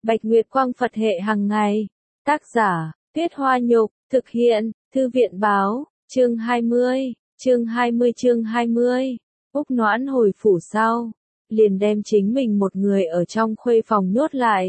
Bạch Nguyệt Quang Phật hệ hàng ngày. Tác giả, Tuyết Hoa Nhục, thực hiện, Thư viện báo, chương 20, chương 20. Úc Noãn hồi phủ sau, liền đem chính mình một người ở trong khuê phòng nhốt lại.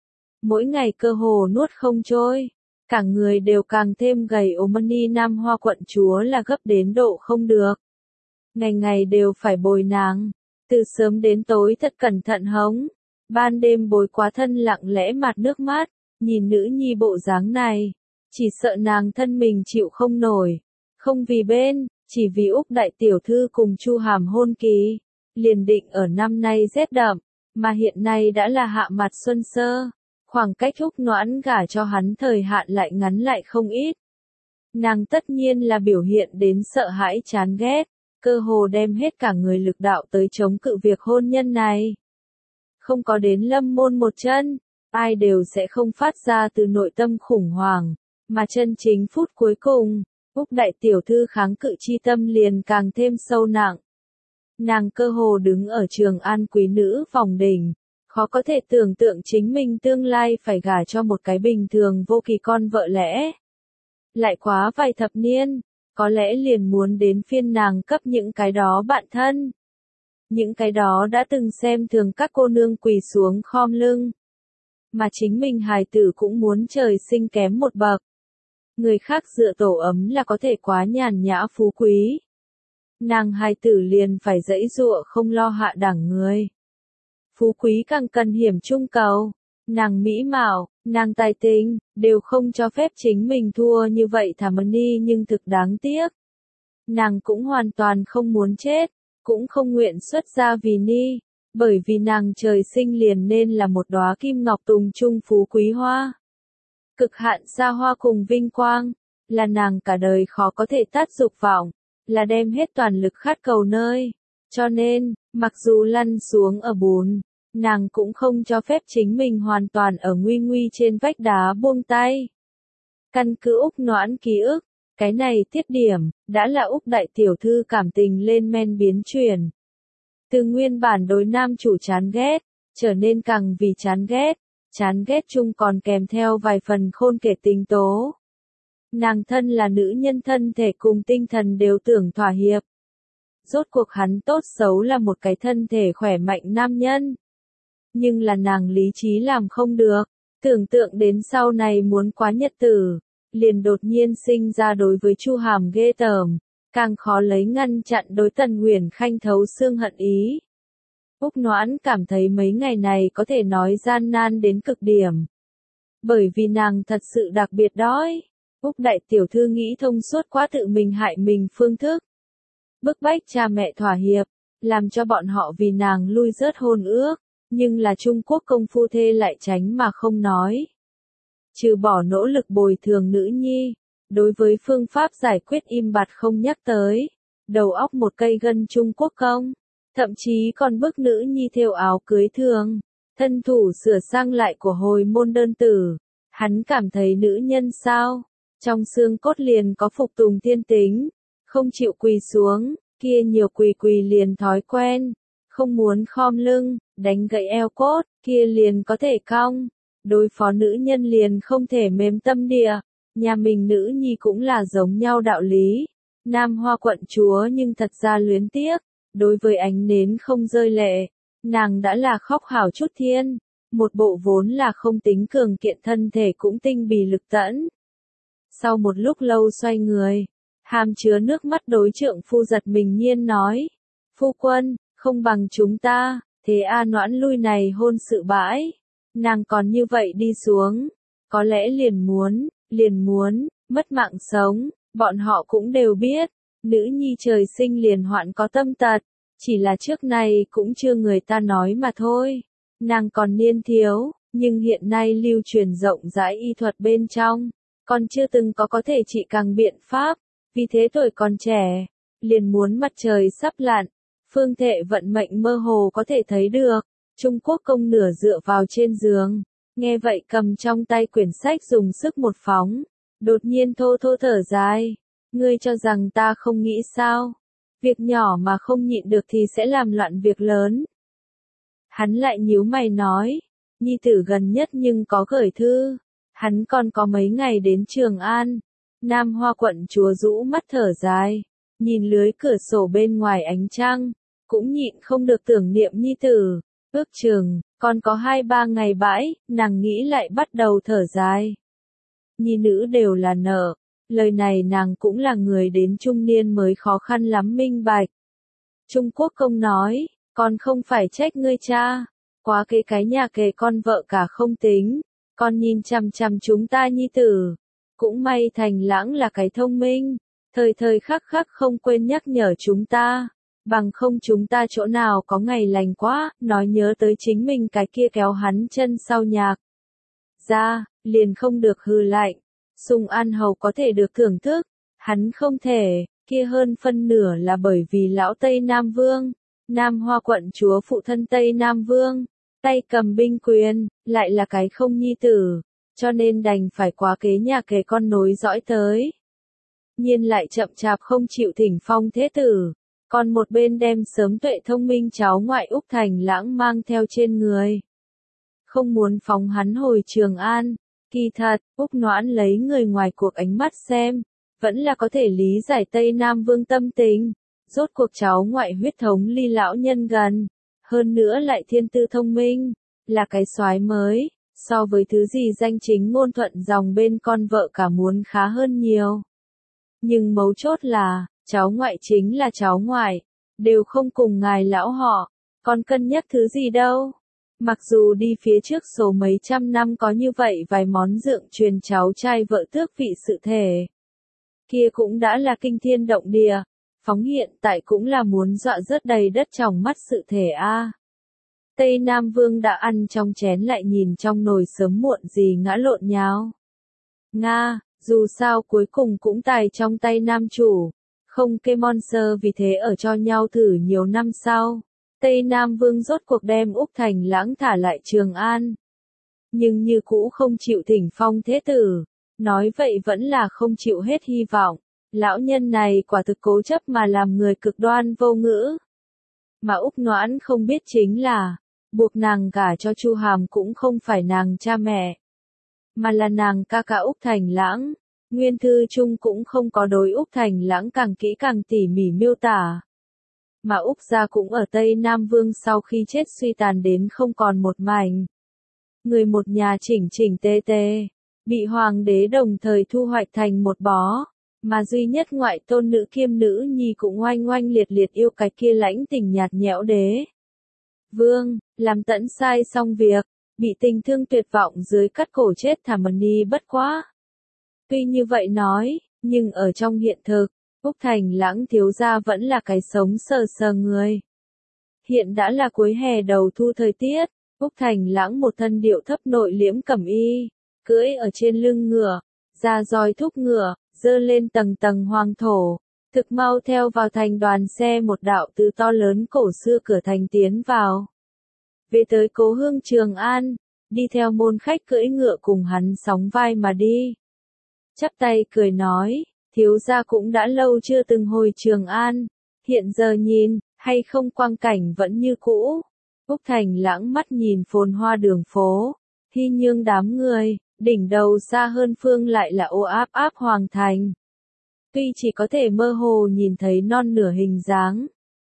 Mỗi ngày cơ hồ nuốt không trôi, cả người đều càng thêm gầy ốm. Ni Nam Hoa quận chúa là gấp đến độ không được. Ngày ngày đều phải bồi nàng, từ sớm đến tối thật cẩn thận hống, ban đêm bồi quá thân lặng lẽ mạt nước mắt, nhìn nữ nhi bộ dáng này, chỉ sợ nàng thân mình chịu không nổi, không vì bên, chỉ vì Úc đại tiểu thư cùng Chu Hàm hôn kỳ, liền định ở năm nay rét đậm, mà hiện nay đã là hạ mặt xuân sơ, khoảng cách Úc Noãn gả cho hắn thời hạn lại ngắn lại không ít. Nàng tất nhiên là biểu hiện đến sợ hãi chán ghét, cơ hồ đem hết cả người lực đạo tới chống cự việc hôn nhân này. Không có đến lâm môn một chân, ai đều sẽ không phát ra từ nội tâm khủng hoảng, mà chân chính phút cuối cùng, Úc đại tiểu thư kháng cự chi tâm liền càng thêm sâu nặng. Nàng cơ hồ đứng ở Trường An quý nữ phòng đỉnh, khó có thể tưởng tượng chính mình tương lai phải gả cho một cái bình thường vô kỳ con vợ lẽ. Lại quá vài thập niên, có lẽ liền muốn đến phiên nàng cấp những cái đó bạn thân. Những cái đó đã từng xem thường các cô nương quỳ xuống khom lưng. Mà chính mình hài tử cũng muốn trời sinh kém một bậc. Người khác dựa tổ ấm là có thể quá nhàn nhã phú quý. Nàng hài tử liền phải dãy dụa không lo hạ đẳng người. Phú quý càng cần hiểm trung cầu. Nàng mỹ mạo, nàng tài tình, đều không cho phép chính mình thua như vậy thả Ni nhưng thực đáng tiếc. Nàng cũng hoàn toàn không muốn chết, cũng không nguyện xuất gia vì Ni, bởi vì nàng trời sinh liền nên là một đóa kim ngọc tùng trung phú quý hoa. Cực hạn xa hoa cùng vinh quang, là nàng cả đời khó có thể tắt dục vọng, là đem hết toàn lực khát cầu nơi. Cho nên, mặc dù lăn xuống ở bùn, nàng cũng không cho phép chính mình hoàn toàn ở nguy nguy trên vách đá buông tay. Căn cứ Úc Noãn ký ức, cái này tiết điểm, đã là Úc đại tiểu thư cảm tình lên men biến chuyển. Từ nguyên bản đối nam chủ chán ghét, trở nên càng vì chán ghét chung còn kèm theo vài phần khôn kể tình tố. Nàng thân là nữ nhân thân thể cùng tinh thần đều tưởng thỏa hiệp. Rốt cuộc hắn tốt xấu là một cái thân thể khỏe mạnh nam nhân. Nhưng là nàng lý trí làm không được, tưởng tượng đến sau này muốn quá nhật tử, liền đột nhiên sinh ra đối với Chu Hàm ghê tởm, càng khó lấy ngăn chặn đối Tần Uyển Khanh thấu xương hận ý. Úc Noãn cảm thấy mấy ngày này có thể nói gian nan đến cực điểm. Bởi vì nàng thật sự đặc biệt đói. Úc đại tiểu thư nghĩ thông suốt quá tự mình hại mình phương thức. Bức bách cha mẹ thỏa hiệp, làm cho bọn họ vì nàng lui rớt hôn ước, nhưng là Trung Quốc công phu thê lại tránh mà không nói. Trừ bỏ nỗ lực bồi thường nữ nhi, đối với phương pháp giải quyết im bặt không nhắc tới, đầu óc một cây gân Trung Quốc công, thậm chí còn bức nữ nhi thêu áo cưới thường, thân thủ sửa sang lại của hồi môn đơn tử. Hắn cảm thấy nữ nhân sao, trong xương cốt liền có phục tùng thiên tính, không chịu quỳ xuống, kia nhiều quỳ liền thói quen, không muốn khom lưng, đánh gãy eo cốt, kia liền có thể cong, đối phó nữ nhân liền không thể mềm tâm địa, nhà mình nữ nhi cũng là giống nhau đạo lý. Nam Hoa quận chúa nhưng thật ra luyến tiếc, đối với ánh nến không rơi lệ, nàng đã là khóc hảo chút thiên, một bộ vốn là không tính cường kiện thân thể cũng tinh bì lực tẫn. Sau một lúc lâu xoay người, hàm chứa nước mắt đối trượng phu giật mình nhiên nói, phu quân, không bằng chúng ta, thế Noãn lui này hôn sự bãi, nàng còn như vậy đi xuống, có lẽ liền muốn, mất mạng sống, bọn họ cũng đều biết, nữ nhi trời sinh liền hoạn có tâm tật, chỉ là trước này cũng chưa người ta nói mà thôi, nàng còn niên thiếu, nhưng hiện nay lưu truyền rộng rãi y thuật bên trong, còn chưa từng có thể trị càng biện pháp, vì thế tuổi còn trẻ, liền muốn mặt trời sắp lặn, phương thệ vận mệnh mơ hồ có thể thấy được. Trung Quốc công nửa dựa vào trên giường, nghe vậy cầm trong tay quyển sách dùng sức một phóng, đột nhiên thô thở dài, ngươi cho rằng ta không nghĩ sao, việc nhỏ mà không nhịn được thì sẽ làm loạn việc lớn. Hắn lại nhíu mày nói, nhi tử gần nhất nhưng có gửi thư, hắn còn có mấy ngày đến Trường An. Nam Hoa quận chúa rũ mắt thở dài, nhìn lưới cửa sổ bên ngoài ánh trăng, cũng nhịn không được tưởng niệm nhi tử, ước chừng, còn có 2-3 ngày bãi, nàng nghĩ lại bắt đầu thở dài. Nhi nữ đều là nợ, lời này nàng cũng là người đến trung niên mới khó khăn lắm minh bạch. Trung Quốc công nói, con không phải trách ngươi cha, quá cái nhà kề con vợ cả không tính, con nhìn chằm chằm chúng ta nhi tử. Cũng may Thành Lãng là cái thông minh, thời thời khắc khắc không quên nhắc nhở chúng ta, bằng không chúng ta chỗ nào có ngày lành quá, nói nhớ tới chính mình cái kia kéo hắn chân sau nhạc. Ra, liền không được hư lạnh, Sùng An Hầu có thể được thưởng thức, hắn không thể, kia hơn phân nửa là bởi vì lão Tây Nam Vương, Nam Hoa quận chúa phụ thân Tây Nam Vương, tay cầm binh quyền, lại là cái không nhi tử. Cho nên đành phải quá kế nhà kề con nối dõi tới. Nhiên lại chậm chạp không chịu thỉnh phong thế tử, còn một bên đem sớm tuệ thông minh cháu ngoại Úc Thành Lãng mang theo trên người. Không muốn phóng hắn hồi Trường An, kỳ thật, Úc Noãn lấy người ngoài cuộc ánh mắt xem, vẫn là có thể lý giải Tây Nam Vương tâm tình, rốt cuộc cháu ngoại huyết thống ly lão nhân gần, hơn nữa lại thiên tư thông minh, là cái soái mới. So với thứ gì danh chính ngôn thuận dòng bên con vợ cả muốn khá hơn nhiều. Nhưng mấu chốt là, cháu ngoại chính là cháu ngoại, đều không cùng ngài lão họ, còn cân nhắc thứ gì đâu. Mặc dù đi phía trước số mấy trăm năm có như vậy vài món dượng truyền cháu trai vợ tước vị sự thể. Kia cũng đã là kinh thiên động địa, phóng hiện tại cũng là muốn dọa rớt đầy đất trong mắt sự thể a. Tây Nam Vương đã ăn trong chén lại nhìn trong nồi sớm muộn gì ngã lộn nháo. Nga, dù sao cuối cùng cũng tài trong tay nam chủ, không kê monster vì thế ở cho nhau thử nhiều năm sau. Tây Nam Vương rốt cuộc đem Úc Thành Lãng thả lại Trường An. Nhưng như cũ không chịu thỉnh phong thế tử, nói vậy vẫn là không chịu hết hy vọng. Lão nhân này quả thực cố chấp mà làm người cực đoan vô ngữ. Mà Úc Noãn không biết chính là, buộc nàng gả cho Chu Hàm cũng không phải nàng cha mẹ, mà là nàng ca ca Úc Thành Lãng. Nguyên thư chung cũng không có đối Úc Thành Lãng càng kỹ càng tỉ mỉ miêu tả. Mà Úc gia cũng ở Tây Nam Vương sau khi chết suy tàn đến không còn một mảnh. Người một nhà chỉnh chỉnh tề tề, bị hoàng đế đồng thời thu hoạch thành một bó, mà duy nhất ngoại tôn nữ kiêm nữ nhi cũng oanh oanh liệt liệt yêu cái kia lãnh tình nhạt nhẽo đế. Vương, làm tẫn sai xong việc, bị tình thương tuyệt vọng dưới cắt cổ chết thảm ni bất quá. Tuy như vậy nói, nhưng ở trong hiện thực, Úc Thành Lãng thiếu gia vẫn là cái sống sờ sờ người. Hiện đã là cuối hè đầu thu thời tiết, Úc Thành Lãng một thân điệu thấp nội liễm cẩm y, cưỡi ở trên lưng ngựa, ra roi thúc ngựa, dơ lên tầng tầng hoàng thổ, thực mau theo vào thành đoàn xe một đạo từ to lớn cổ xưa cửa thành tiến vào. Về tới cố hương Trường An, đi theo môn khách cưỡi ngựa cùng hắn sóng vai mà đi. Chắp tay cười nói, thiếu gia cũng đã lâu chưa từng hồi Trường An, hiện giờ nhìn, hay không quang cảnh vẫn như cũ. Úc Thành Lãng mắt nhìn phồn hoa đường phố, thi nhương đám người, đỉnh đầu xa hơn phương lại là ô áp áp hoàng thành. Tuy chỉ có thể mơ hồ nhìn thấy non nửa hình dáng,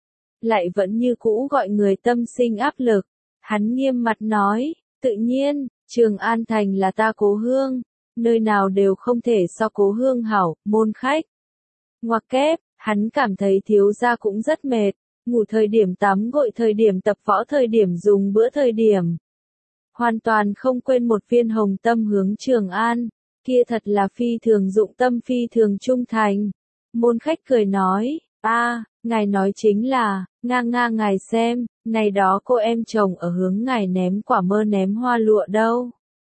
lại vẫn như cũ gọi người tâm sinh áp lực. Hắn nghiêm mặt nói, tự nhiên, Trường An thành là ta cố hương, nơi nào đều không thể so cố hương hảo, môn khách. Ngoặc kép, hắn cảm thấy thiếu gia cũng rất mệt, ngủ thời điểm tắm gội thời điểm tập võ thời điểm dùng bữa thời điểm. Hoàn toàn không quên một viên hồng tâm hướng Trường An, kia thật là phi thường dụng tâm phi thường trung thành. Môn khách cười nói, ngài nói chính là, ngài xem, này đó cô em chồng ở hướng ngài ném quả mơ ném hoa lụa đâu.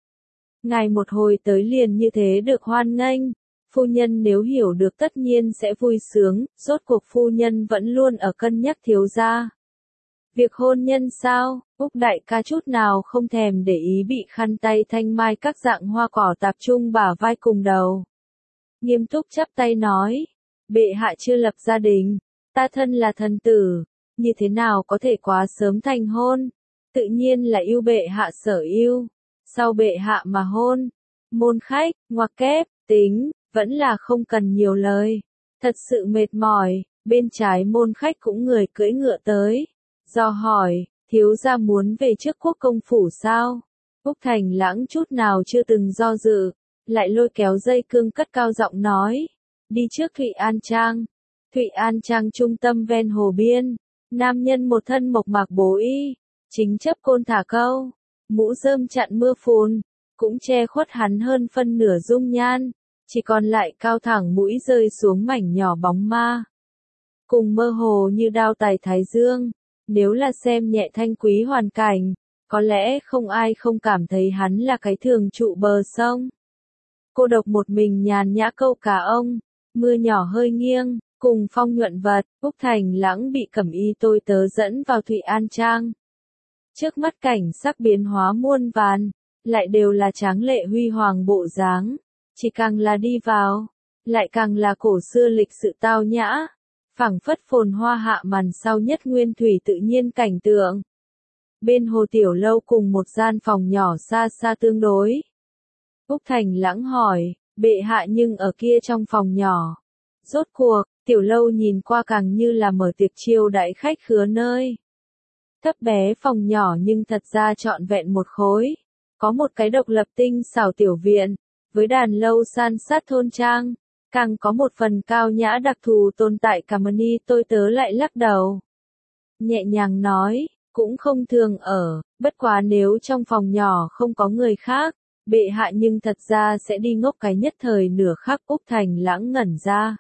Ngài một hồi tới liền như thế được hoan nghênh, phu nhân nếu hiểu được tất nhiên sẽ vui sướng, rốt cuộc phu nhân vẫn luôn ở cân nhắc thiếu gia. Việc hôn nhân sao, Úc đại ca chút nào không thèm để ý bị khăn tay thanh mai các dạng hoa cỏ tạp trung bả vai cùng đầu. Nghiêm túc chắp tay nói, bệ hạ chưa lập gia đình, ta thân là thần tử, như thế nào có thể quá sớm thành hôn. tự nhiên là yêu bệ hạ sở yêu. Sau bệ hạ mà hôn, môn khách, ngoặc kép, tính, vẫn là không cần nhiều lời. Thật sự mệt mỏi, bên trái môn khách cũng người cưỡi ngựa tới. Do hỏi, thiếu gia muốn về trước quốc công phủ sao? Úc Thành Lãng chút nào chưa từng do dự, lại lôi kéo dây cương cất cao giọng nói. Đi trước Thụy An Trang. Thụy An Trang trung tâm ven hồ biên. Nam nhân một thân mộc mạc bố y, chính chấp côn thả câu, mũ rơm chặn mưa phùn, cũng che khuất hắn hơn phân nửa dung nhan, chỉ còn lại cao thẳng mũi rơi xuống mảnh nhỏ bóng ma. Cùng mơ hồ như đao tài thái dương, nếu là xem nhẹ thanh quý hoàn cảnh, có lẽ không ai không cảm thấy hắn là cái thường trụ bờ sông. Cô độc một mình nhàn nhã câu cá ông, mưa nhỏ hơi nghiêng, cùng phong nhuận vật, Úc Thành Lãng bị Cẩm Y tôi tớ dẫn vào Thụy An Trang. Trước mắt cảnh sắc biến hóa muôn vàn, lại đều là tráng lệ huy hoàng bộ dáng, chỉ càng là đi vào, lại càng là cổ xưa lịch sự tao nhã, phảng phất phồn hoa hạ màn sau nhất nguyên thủy tự nhiên cảnh tượng. Bên hồ tiểu lâu cùng một gian phòng nhỏ xa xa tương đối. Úc Thành Lãng hỏi, bệ hạ nhưng ở kia trong phòng nhỏ. Rốt cuộc, tiểu lâu nhìn qua càng như là mở tiệc chiêu đãi khách khứa nơi. Thấp bé phòng nhỏ nhưng thật ra trọn vẹn một khối. Có một cái độc lập tinh xảo tiểu viện, với đàn lâu san sát thôn trang, càng có một phần cao nhã đặc thù tồn tại. Cẩm Y tôi tớ lại lắc đầu. Nhẹ nhàng nói, cũng không thường ở, bất quá nếu trong phòng nhỏ không có người khác, bệ hạ nhưng thật ra sẽ đi ngốc cái nhất thời nửa khắc. Úc Thành Lãng ngẩn ra.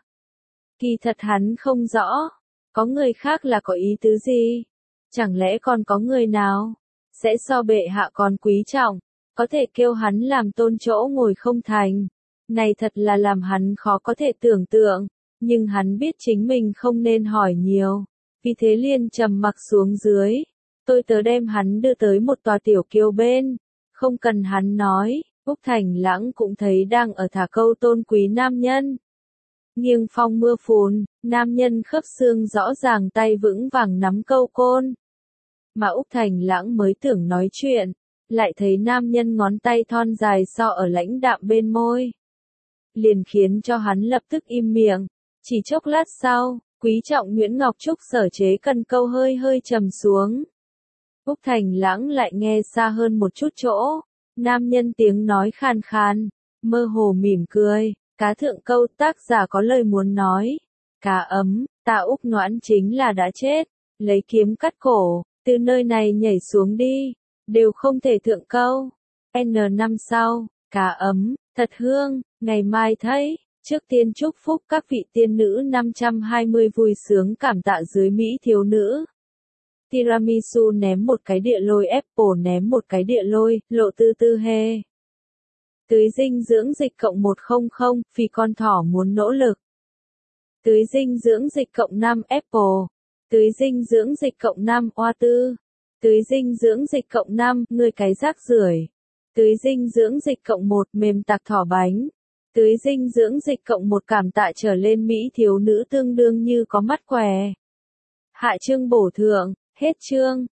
Kỳ thật hắn không rõ, có người khác là có ý tứ gì? Chẳng lẽ còn có người nào sẽ so bệ hạ còn quý trọng, có thể kêu hắn làm tôn chỗ ngồi không thành? Này thật là làm hắn khó có thể tưởng tượng, nhưng hắn biết chính mình không nên hỏi nhiều, vì thế liền trầm mặc xuống dưới. Tôi tớ đem hắn đưa tới một tòa tiểu kiều bên, không cần hắn nói, Úc Thành Lãng cũng thấy đang ở thả câu tôn quý nam nhân. Nghiêng phong mưa phùn, nam nhân khớp xương rõ ràng tay vững vàng nắm câu côn. Mà Úc Thành Lãng mới tưởng nói chuyện, lại thấy nam nhân ngón tay thon dài so ở lãnh đạm bên môi. Liền khiến cho hắn lập tức im miệng, chỉ chốc lát sau, quý trọng Nguyễn Ngọc Trúc sở chế cần câu hơi hơi trầm xuống. Úc Thành Lãng lại nghe xa hơn một chút chỗ, nam nhân tiếng nói khàn khàn, mơ hồ mỉm cười. Cá thượng câu tác giả có lời muốn nói. Cá ấm, ta Úc Noãn chính là đã chết, lấy kiếm cắt cổ, từ nơi này nhảy xuống đi, đều không thể thượng câu. N năm sau, cá ấm, thật hương, ngày mai thấy, trước tiên chúc phúc các vị tiên nữ 520 vui sướng cảm tạ dưới Mỹ thiếu nữ. Tiramisu ném một cái địa lôi, Apple ném một cái địa lôi, lộ tư tư hê. Tưới dinh dưỡng dịch cộng 100, vì con thỏ muốn nỗ lực. Tưới dinh dưỡng dịch cộng 5 Apple. Tưới dinh dưỡng dịch cộng 5 oa tư. Tưới dinh dưỡng dịch cộng 5 người cái rác rưởi. Tưới dinh dưỡng dịch cộng 1 mềm tạc thỏ bánh. Tưới dinh dưỡng dịch cộng 1 cảm tạ trở lên Mỹ thiếu nữ tương đương như có mắt què. Hạ chương bổ thượng, hết chương.